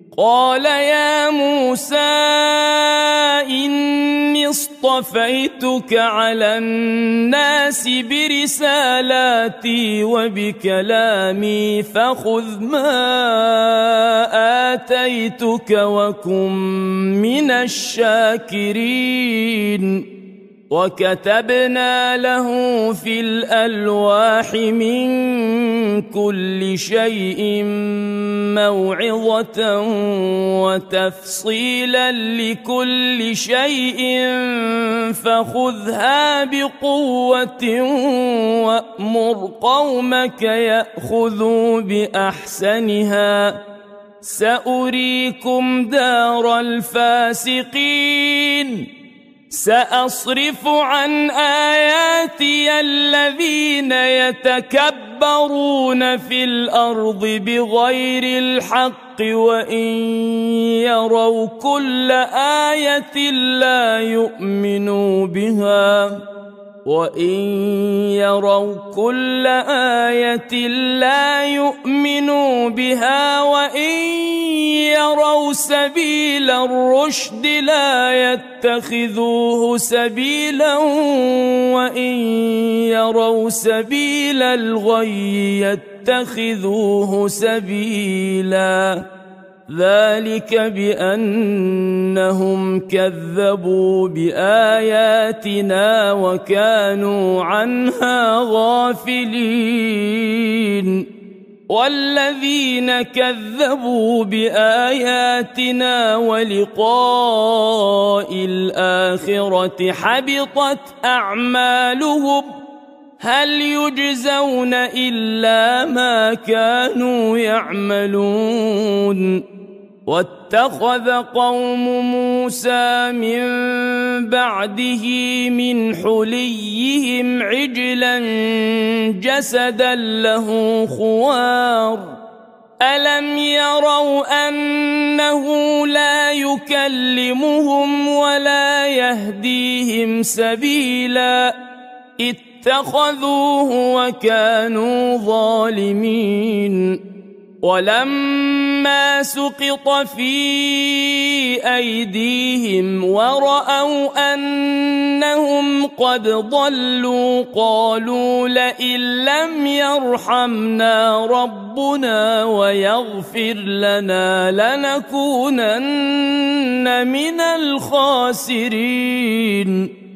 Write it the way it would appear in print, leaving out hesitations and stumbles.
قال يا موسى إني اصطفيتك على الناس برسالاتي وبكلامي فخذ ما آتيتك وكن من الشاكرين وكتبنا له في الألواح من كل شيء موعظة وتفصيلا لكل شيء فخذها بقوة وأمر قومك يأخذوا بأحسنها سأريكم دار الفاسقين سأصرف عن آياتي الذين يتكبرون في الأرض بغير الحق وإن يروا كل آية لا يؤمنوا بها وإن يروا سبيل الرشد لا يتخذوه سبيلا وإن يروا سبيل الغي يتخذوه سبيلا ذلك بأنهم كذبوا بآياتنا وكانوا عنها غافلين والذين كذبوا بآياتنا ولقاء الآخرة حبطت أعمالهم هل يجزون إلا ما كانوا يعملون واتخذ قوم موسى من بعده من حليهم عجلا جسدا له خوار ألم يروا أنه لا يكلمهم ولا يهديهم سبيلا اتخذوه وكانوا ظالمين ولما سقط في أيديهم ورأوا أنهم قد ضلوا قالوا لئن لم يرحمنا ربنا ويغفر لنا لنكونن من الخاسرين